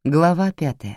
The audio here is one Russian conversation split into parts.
Глава 5.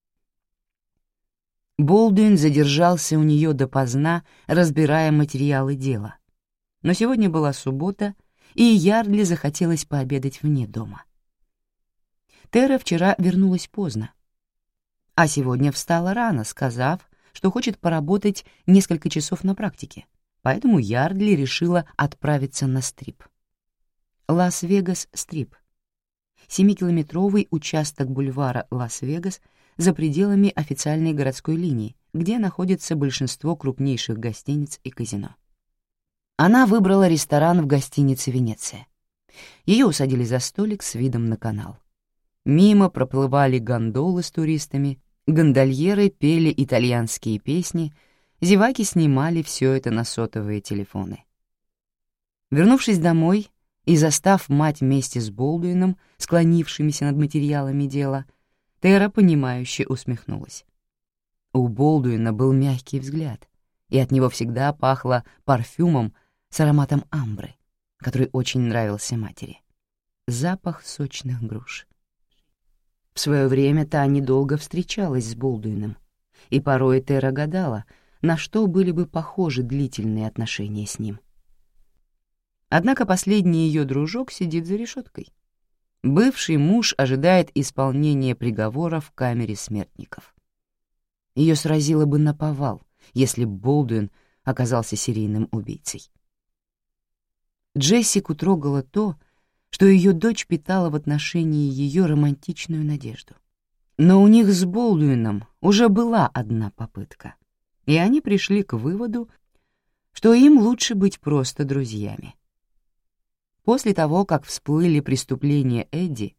Болдуин задержался у нее допоздна, разбирая материалы дела. Но сегодня была суббота, и Ярдли захотелось пообедать вне дома. Тера вчера вернулась поздно, а сегодня встала рано, сказав, что хочет поработать несколько часов на практике, поэтому Ярдли решила отправиться на стрип. Лас-Вегас-стрип. 7-километровый участок бульвара Лас-Вегас за пределами официальной городской линии, где находится большинство крупнейших гостиниц и казино. Она выбрала ресторан в гостинице «Венеция». Ее усадили за столик с видом на канал. Мимо проплывали гондолы с туристами, гондольеры пели итальянские песни, зеваки снимали все это на сотовые телефоны. Вернувшись домой и застав мать вместе с Болдуином, склонившимися над материалами дела, Тера понимающе усмехнулась. У Болдуина был мягкий взгляд, и от него всегда пахло парфюмом с ароматом амбры, который очень нравился матери. Запах сочных груш. В свое время та недолго встречалась с Болдуином, и порой Тера гадала, на что были бы похожи длительные отношения с ним. Однако последний ее дружок сидит за решеткой. Бывший муж ожидает исполнения приговора в камере смертников. Ее сразило бы наповал, если б Болдуин оказался серийным убийцей. Джессику трогало то, что ее дочь питала в отношении ее романтичную надежду. Но у них с Болдуином уже была одна попытка, и они пришли к выводу, что им лучше быть просто друзьями. После того, как всплыли преступления Эдди,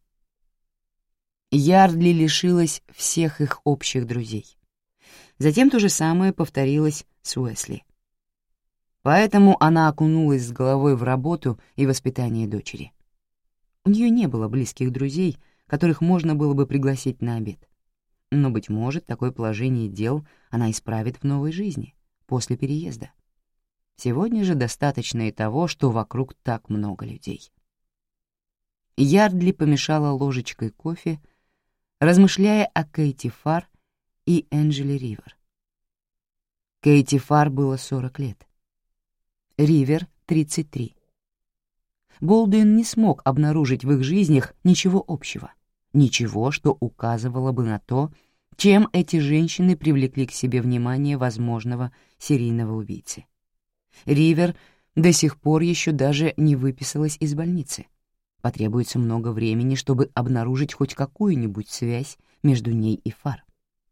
Ярдли лишилась всех их общих друзей. Затем то же самое повторилось с Уэсли. Поэтому она окунулась с головой в работу и воспитание дочери. У нее не было близких друзей, которых можно было бы пригласить на обед. Но, быть может, такое положение дел она исправит в новой жизни, после переезда. Сегодня же достаточно и того, что вокруг так много людей. Ярдли помешала ложечкой кофе, размышляя о Кейти Фар и Энджеле Ривер. Кейти Фар было 40 лет. Ривер — 33. Болдуин не смог обнаружить в их жизнях ничего общего, ничего, что указывало бы на то, чем эти женщины привлекли к себе внимание возможного серийного убийцы. Ривер до сих пор еще даже не выписалась из больницы. Потребуется много времени, чтобы обнаружить хоть какую-нибудь связь между ней и Фар.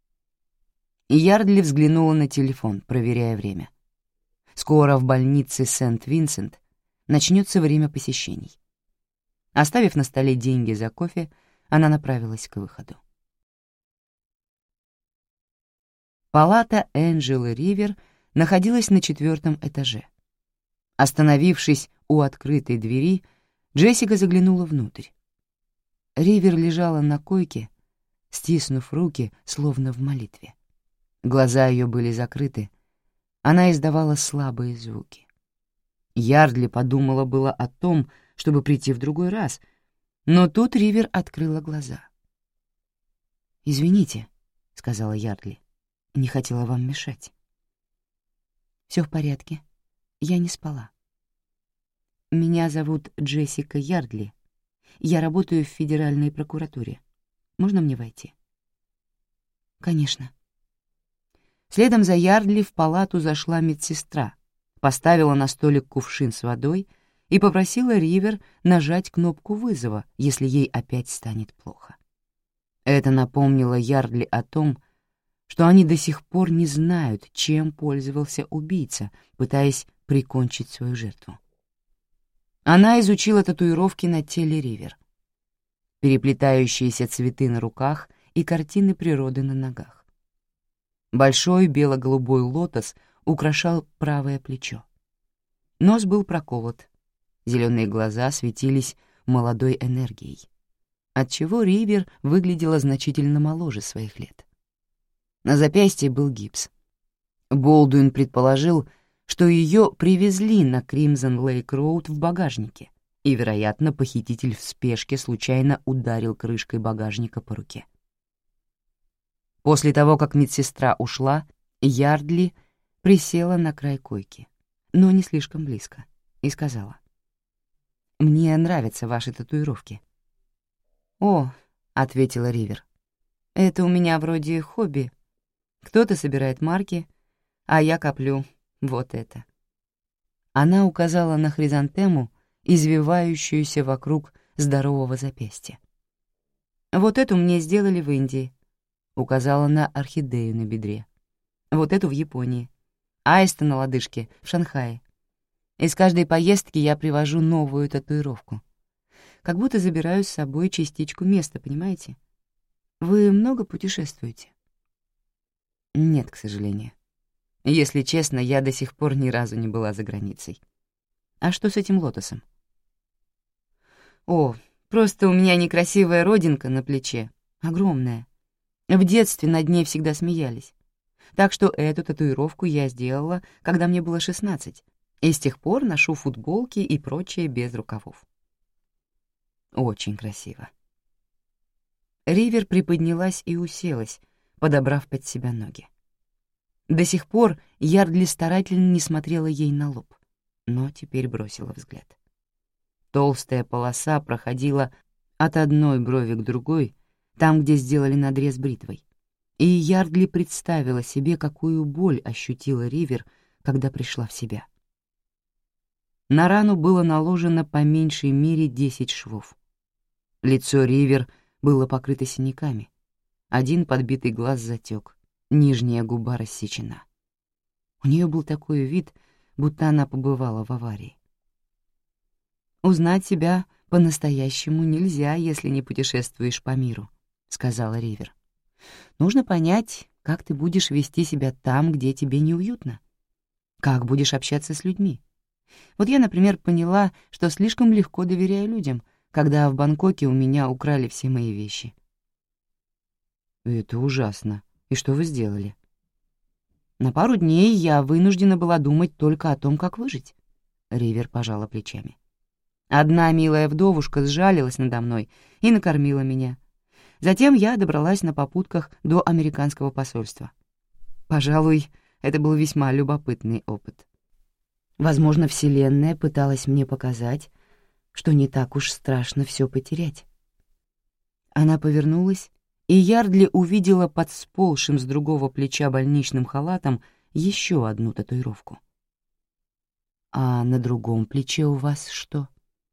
Ярдли взглянула на телефон, проверяя время. Скоро в больнице Сент-Винсент начнется время посещений. Оставив на столе деньги за кофе, она направилась к выходу. Палата Энджелы Ривер находилась на 4-м этаже. Остановившись у открытой двери, Джессика заглянула внутрь. Ривер лежала на койке, стиснув руки, словно в молитве. Глаза ее были закрыты, она издавала слабые звуки. Ярдли подумала было о том, чтобы прийти в другой раз, но тут Ривер открыла глаза. «Извините», — сказала Ярдли, — «не хотела вам мешать». «Все в порядке. Я не спала. Меня зовут Джессика Ярдли. Я работаю в Федеральной прокуратуре. Можно мне войти?» «Конечно». Следом за Ярдли в палату зашла медсестра, поставила на столик кувшин с водой и попросила Ривер нажать кнопку вызова, если ей опять станет плохо. Это напомнило Ярдли о том, что они до сих пор не знают, чем пользовался убийца, пытаясь прикончить свою жертву. Она изучила татуировки на теле Ривер, переплетающиеся цветы на руках и картины природы на ногах. Большой бело-голубой лотос украшал правое плечо. Нос был проколот, зеленые глаза светились молодой энергией, отчего Ривер выглядела значительно моложе своих лет. На запястье был гипс. Болдуин предположил, что ее привезли на Кримзон-Лейк-Роуд в багажнике, и, вероятно, похититель в спешке случайно ударил крышкой багажника по руке. После того, как медсестра ушла, Ярдли присела на край койки, но не слишком близко, и сказала: «Мне нравятся ваши татуировки». «О», — ответила Ривер, — «это у меня вроде хобби. Кто-то собирает марки, а я коплю вот это». Она указала на хризантему, извивающуюся вокруг здорового запястья. «Вот эту мне сделали в Индии», — указала на орхидею на бедре. «Вот эту в Японии. Аиста на лодыжке в Шанхае. Из каждой поездки я привожу новую татуировку. Как будто забираю с собой частичку места, понимаете? Вы много путешествуете?» «Нет, к сожалению. Если честно, я до сих пор ни разу не была за границей. А что с этим лотосом?» «О, просто у меня некрасивая родинка на плече, огромная. В детстве над ней всегда смеялись. Так что эту татуировку я сделала, когда мне было 16, и с тех пор ношу футболки и прочее без рукавов». «Очень красиво». Ривер приподнялась и уселась, подобрав под себя ноги. До сих пор Ярдли старательно не смотрела ей на лоб, но теперь бросила взгляд. Толстая полоса проходила от одной брови к другой, там, где сделали надрез бритвой, и Ярдли представила себе, какую боль ощутила Ривер, когда пришла в себя. На рану было наложено по меньшей мере 10 швов. Лицо Ривер было покрыто синяками, один подбитый глаз затек, нижняя губа рассечена. У нее был такой вид, будто она побывала в аварии. «Узнать себя по-настоящему нельзя, если не путешествуешь по миру», — сказала Ривер. «Нужно понять, как ты будешь вести себя там, где тебе неуютно, как будешь общаться с людьми. Вот я, например, поняла, что слишком легко доверяю людям, когда в Бангкоке у меня украли все мои вещи». «Это ужасно. И что вы сделали?» «На пару дней я вынуждена была думать только о том, как выжить», — Ривер пожала плечами. «Одна милая вдовушка сжалилась надо мной и накормила меня. Затем я добралась на попутках до американского посольства. Пожалуй, это был весьма любопытный опыт. Возможно, Вселенная пыталась мне показать, что не так уж страшно все потерять». Она повернулась, и Ярдли увидела под сползшим с другого плеча больничным халатом еще одну татуировку. «А на другом плече у вас что?»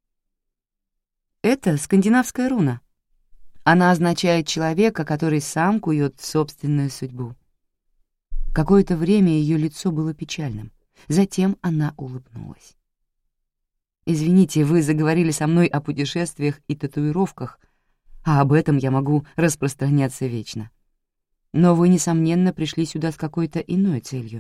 «Это скандинавская руна. Она означает человека, который сам кует собственную судьбу». Какое-то время ее лицо было печальным, затем она улыбнулась. «Извините, вы заговорили со мной о путешествиях и татуировках, а об этом я могу распространяться вечно. Но вы, несомненно, пришли сюда с какой-то иной целью».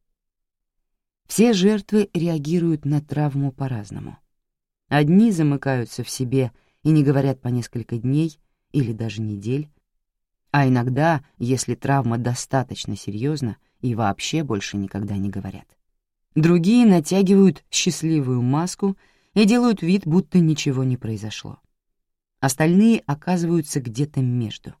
Все жертвы реагируют на травму по-разному. Одни замыкаются в себе и не говорят по несколько дней или даже недель, а иногда, если травма достаточно серьезна, и вообще больше никогда не говорят. Другие натягивают счастливую маску и делают вид, будто ничего не произошло. Остальные оказываются где-то между.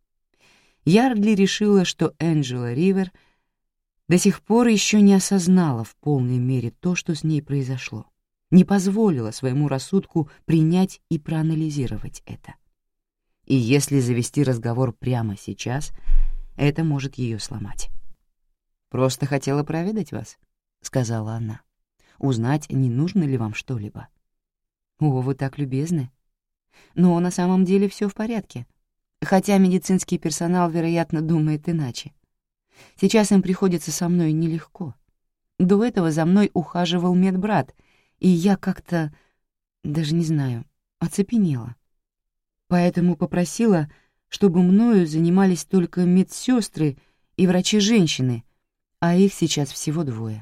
Ярдли решила, что Энджела Ривер до сих пор еще не осознала в полной мере то, что с ней произошло, не позволила своему рассудку принять и проанализировать это. И если завести разговор прямо сейчас, это может ее сломать. «Просто хотела проведать вас», — сказала она, — «узнать, не нужно ли вам что-либо». «О, вы так любезны. Но на самом деле все в порядке, хотя медицинский персонал, вероятно, думает иначе. Сейчас им приходится со мной нелегко. До этого за мной ухаживал медбрат, и я как-то, даже не знаю, оцепенела. Поэтому попросила, чтобы мною занимались только медсестры и врачи-женщины, а их сейчас всего 2.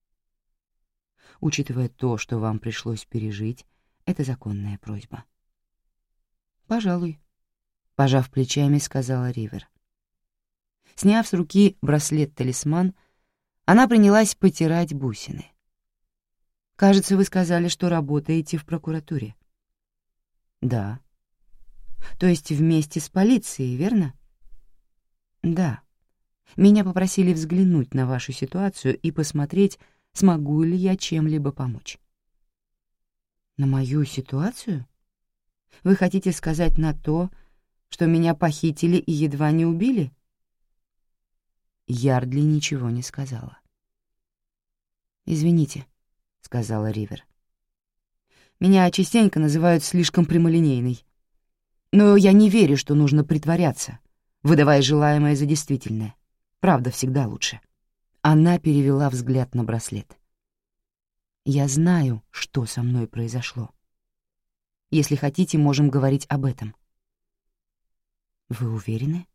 Учитывая то, что вам пришлось пережить, это законная просьба». «Пожалуй», — пожав плечами, сказала Ривер. Сняв с руки браслет-талисман, она принялась потирать бусины. «Кажется, вы сказали, что работаете в прокуратуре». «Да». «То есть вместе с полицией, верно?» Да, меня попросили взглянуть на вашу ситуацию и посмотреть, смогу ли я чем-либо помочь. На мою ситуацию? Вы хотите сказать на то, что меня похитили и едва не убили? Ярдли ничего не сказала. «Извините», — сказала Ривер. «Меня частенько называют слишком прямолинейной. Но я не верю, что нужно притворяться, выдавая желаемое за действительное. Правда всегда лучше». Она перевела взгляд на браслет. «Я знаю, что со мной произошло. Если хотите, можем говорить об этом». «Вы уверены?»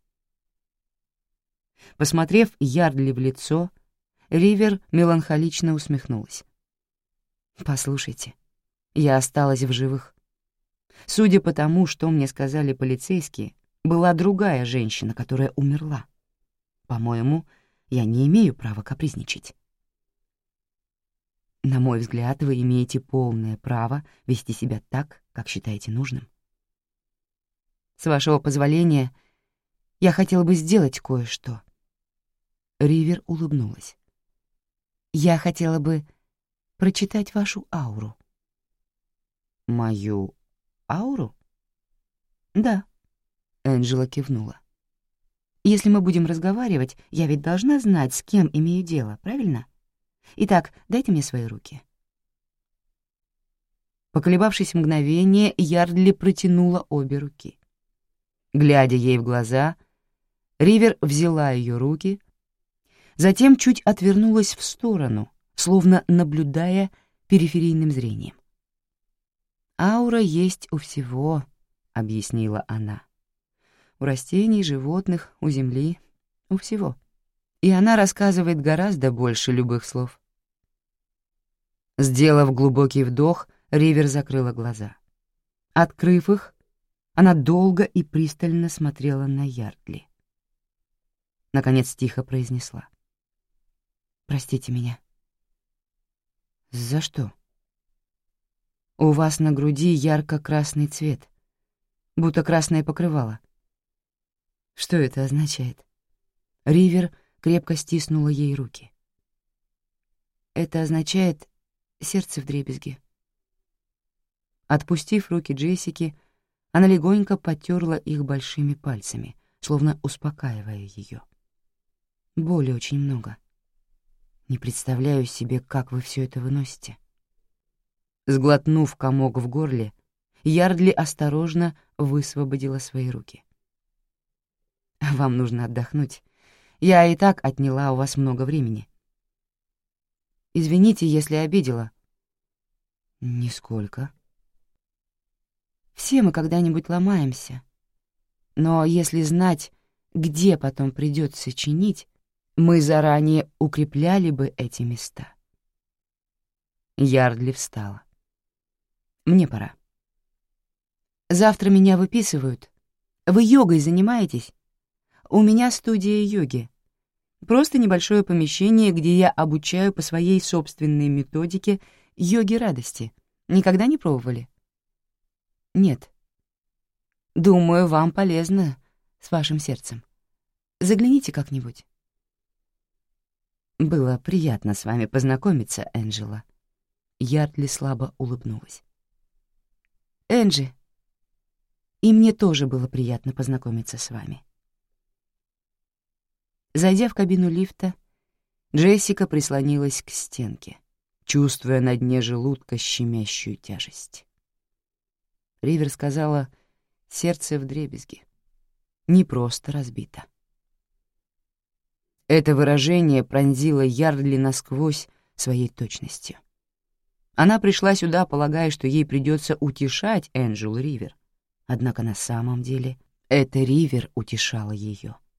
Посмотрев Ярдли в лицо, Ривер меланхолично усмехнулась. «Послушайте, я осталась в живых. Судя по тому, что мне сказали полицейские, была другая женщина, которая умерла. По-моему, я не имею права капризничать». «На мой взгляд, вы имеете полное право вести себя так, как считаете нужным. С вашего позволения, я хотела бы сделать кое-что». Ривер улыбнулась. «Я хотела бы прочитать вашу ауру». «Мою ауру?» «Да», — Энджела кивнула. «Если мы будем разговаривать, я ведь должна знать, с кем имею дело, правильно? Итак, дайте мне свои руки». Поколебавшись мгновение, Ярдли протянула обе руки. Глядя ей в глаза, Ривер взяла ее руки, затем чуть отвернулась в сторону, словно наблюдая периферийным зрением. «Аура есть у всего», — объяснила она. «У растений, животных, у земли, у всего. И она рассказывает гораздо больше любых слов». Сделав глубокий вдох, Ривер закрыла глаза. Открыв их, она долго и пристально смотрела на Ярдли. Наконец тихо произнесла: «Простите меня». «За что?» «У вас на груди ярко-красный цвет, будто красное покрывало». «Что это означает?» Ривер крепко стиснула ей руки. «Это означает сердце вдребезги». Отпустив руки Джессики, она легонько потёрла их большими пальцами, словно успокаивая ее. «Боли очень много. Не представляю себе, как вы все это выносите». Сглотнув комок в горле, Ярдли осторожно высвободила свои руки. «Вам нужно отдохнуть. Я и так отняла у вас много времени. Извините, если обидела». «Нисколько». «Все мы когда-нибудь ломаемся. Но если знать, где потом придется чинить, мы заранее укрепляли бы эти места». Ярдли встала. «Мне пора. Завтра меня выписывают. Вы йогой занимаетесь? У меня студия йоги. Просто небольшое помещение, где я обучаю по своей собственной методике йоги радости. Никогда не пробовали?» «Нет. Думаю, вам полезно с вашим сердцем. Загляните как-нибудь». «Было приятно с вами познакомиться, Энджела». Ярдли слабо улыбнулась. «Энджи, и мне тоже было приятно познакомиться с вами». Зайдя в кабину лифта, Джессика прислонилась к стенке, чувствуя на дне желудка щемящую тяжесть. Ривер сказала: «Сердце вдребезги, не просто разбито». Это выражение пронзило Ярдли насквозь своей точностью. Она пришла сюда, полагая, что ей придется утешать Энджелу Ривер, однако на самом деле это Ривер утешала ее.